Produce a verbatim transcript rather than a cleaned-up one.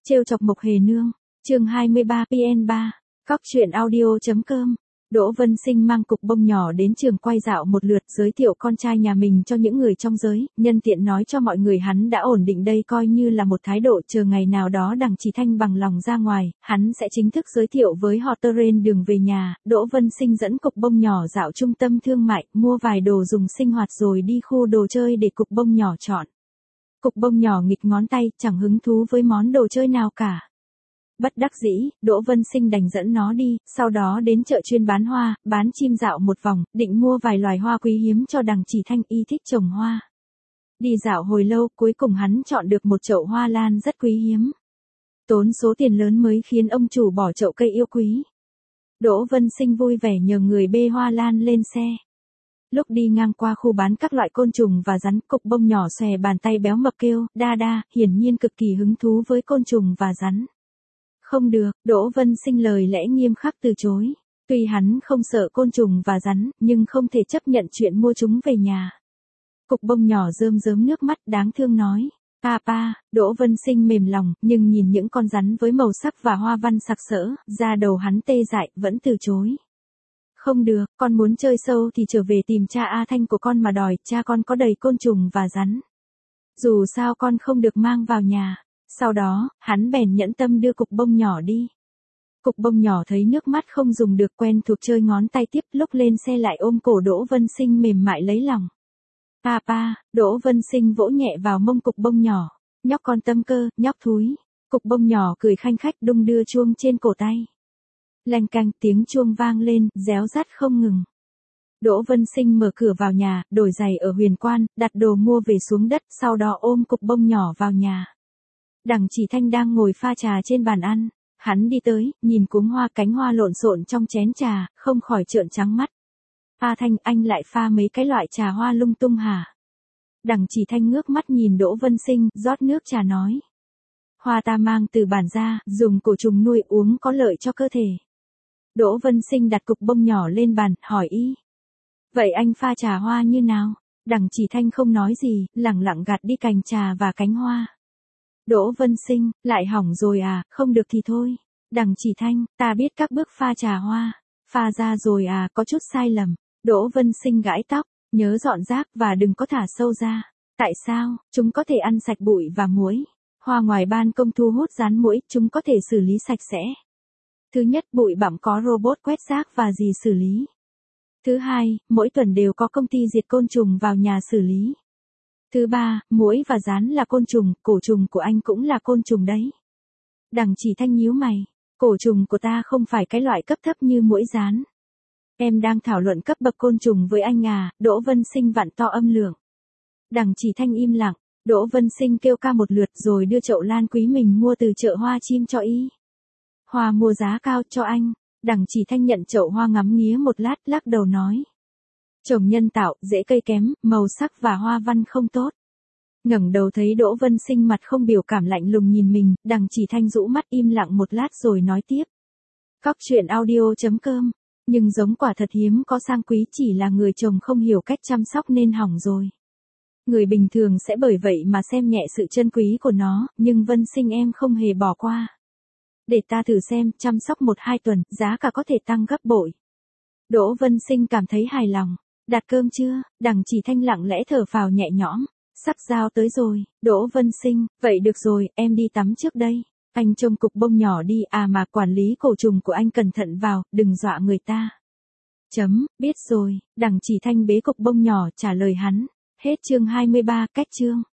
Trêu chọc Mộc Hề Nương, chương hai mươi ba pê en ba, cóc truyện audio chấm com. Đỗ Vân Sinh mang cục bông nhỏ đến trường quay dạo một lượt, giới thiệu con trai nhà mình cho những người trong giới, nhân tiện nói cho mọi người hắn đã ổn định đây, coi như là một thái độ, chờ ngày nào đó Đằng Chỉ Thanh bằng lòng ra ngoài, hắn sẽ chính thức giới thiệu với họ. Trên đường về nhà, Đỗ Vân Sinh dẫn cục bông nhỏ dạo trung tâm thương mại, mua vài đồ dùng sinh hoạt rồi đi khu đồ chơi để cục bông nhỏ chọn. Cục bông nhỏ nghịch ngón tay, chẳng hứng thú với món đồ chơi nào cả. Bất đắc dĩ, Đỗ Vân Sinh đành dẫn nó đi, sau đó đến chợ chuyên bán hoa, bán chim dạo một vòng, định mua vài loài hoa quý hiếm cho Đằng Chỉ Thanh, y thích trồng hoa. Đi dạo hồi lâu, cuối cùng hắn chọn được một chậu hoa lan rất quý hiếm. Tốn số tiền lớn mới khiến ông chủ bỏ chậu cây yêu quý. Đỗ Vân Sinh vui vẻ nhờ người bê hoa lan lên xe. Lúc đi ngang qua khu bán các loại côn trùng và rắn, cục bông nhỏ xòe bàn tay béo mập kêu, đa đa, hiển nhiên cực kỳ hứng thú với côn trùng và rắn. Không được, Đỗ Vân Sinh lời lẽ nghiêm khắc từ chối. Tuy hắn không sợ côn trùng và rắn, nhưng không thể chấp nhận chuyện mua chúng về nhà. Cục bông nhỏ rơm rớm nước mắt đáng thương nói. Papa, Đỗ Vân Sinh mềm lòng, nhưng nhìn những con rắn với màu sắc và hoa văn sặc sỡ, da đầu hắn tê dại, vẫn từ chối. Không được, con muốn chơi sâu thì trở về tìm cha A Thanh của con mà đòi, cha con có đầy côn trùng và rắn. Dù sao con không được mang vào nhà. Sau đó, hắn bèn nhẫn tâm đưa cục bông nhỏ đi. Cục bông nhỏ thấy nước mắt không dùng được, quen thuộc chơi ngón tay tiếp, lúc lên xe lại ôm cổ Đỗ Vân Sinh mềm mại lấy lòng. Papa, Đỗ Vân Sinh vỗ nhẹ vào mông cục bông nhỏ. Nhóc con tâm cơ, nhóc thúi. Cục bông nhỏ cười khanh khách đung đưa chuông trên cổ tay. Lanh canh tiếng chuông vang lên, réo rắt không ngừng. Đỗ Vân Sinh mở cửa vào nhà, đổi giày ở Huyền Quan, đặt đồ mua về xuống đất, sau đó ôm cục bông nhỏ vào nhà. Đằng Chỉ Thanh đang ngồi pha trà trên bàn ăn. Hắn đi tới, nhìn cúm hoa cánh hoa lộn xộn trong chén trà, không khỏi trợn trắng mắt. A Thanh, anh lại pha mấy cái loại trà hoa lung tung hả? Đằng Chỉ Thanh ngước mắt nhìn Đỗ Vân Sinh, rót nước trà nói. Hoa ta mang từ bản ra, dùng cổ trùng nuôi uống có lợi cho cơ thể. Đỗ Vân Sinh đặt cục bông nhỏ lên bàn, hỏi y. Vậy anh pha trà hoa như nào? Đằng Chỉ Thanh không nói gì, lẳng lặng gạt đi cành trà và cánh hoa. Đỗ Vân Sinh, lại hỏng rồi à, không được thì thôi. Đằng Chỉ Thanh, ta biết các bước pha trà hoa. Pha ra rồi à, có chút sai lầm. Đỗ Vân Sinh gãi tóc, nhớ dọn rác và đừng có thả sâu ra. Tại sao? Chúng có thể ăn sạch bụi và muỗi. Hoa ngoài ban công thu hút rắn muỗi, chúng có thể xử lý sạch sẽ. Thứ nhất, bụi bặm có robot quét rác và dì xử lý. Thứ hai, mỗi tuần đều có công ty diệt côn trùng vào nhà xử lý. Thứ ba, muỗi và gián là côn trùng, cổ trùng của anh cũng là côn trùng đấy. Đằng Chỉ Thanh nhíu mày, cổ trùng của ta không phải cái loại cấp thấp như muỗi gián. Em đang thảo luận cấp bậc côn trùng với anh à, Đỗ Vân Sinh vặn to âm lượng. Đằng Chỉ Thanh im lặng, Đỗ Vân Sinh kêu ca một lượt rồi đưa chậu lan quý mình mua từ chợ hoa chim cho y. Hoa mua giá cao cho anh. Đằng Chỉ Thanh nhận chậu hoa ngắm nghía một lát, lắc đầu nói. Trồng nhân tạo, rễ cây kém, màu sắc và hoa văn không tốt. Ngẩng đầu thấy Đỗ Vân Sinh mặt không biểu cảm lạnh lùng nhìn mình, Đằng Chỉ Thanh rũ mắt im lặng một lát rồi nói tiếp. Cóc truyện audio chấm com, nhưng giống quả thật hiếm có sang quý, chỉ là người trồng không hiểu cách chăm sóc nên hỏng rồi. Người bình thường sẽ bởi vậy mà xem nhẹ sự chân quý của nó, nhưng Vân Sinh em không hề bỏ qua. Để ta thử xem, chăm sóc một hai tuần, giá cả có thể tăng gấp bội. Đỗ Vân Sinh cảm thấy hài lòng. Đặt cơm chưa? Đằng Chỉ Thanh lặng lẽ thở phào nhẹ nhõm. Sắp giao tới rồi. Đỗ Vân Sinh, vậy được rồi, em đi tắm trước đây. Anh trông cục bông nhỏ đi, à mà quản lý cổ trùng của anh cẩn thận vào, đừng dọa người ta. Chấm, biết rồi. Đằng Chỉ Thanh bế cục bông nhỏ trả lời hắn. Hết chương hai mươi ba, cách chương.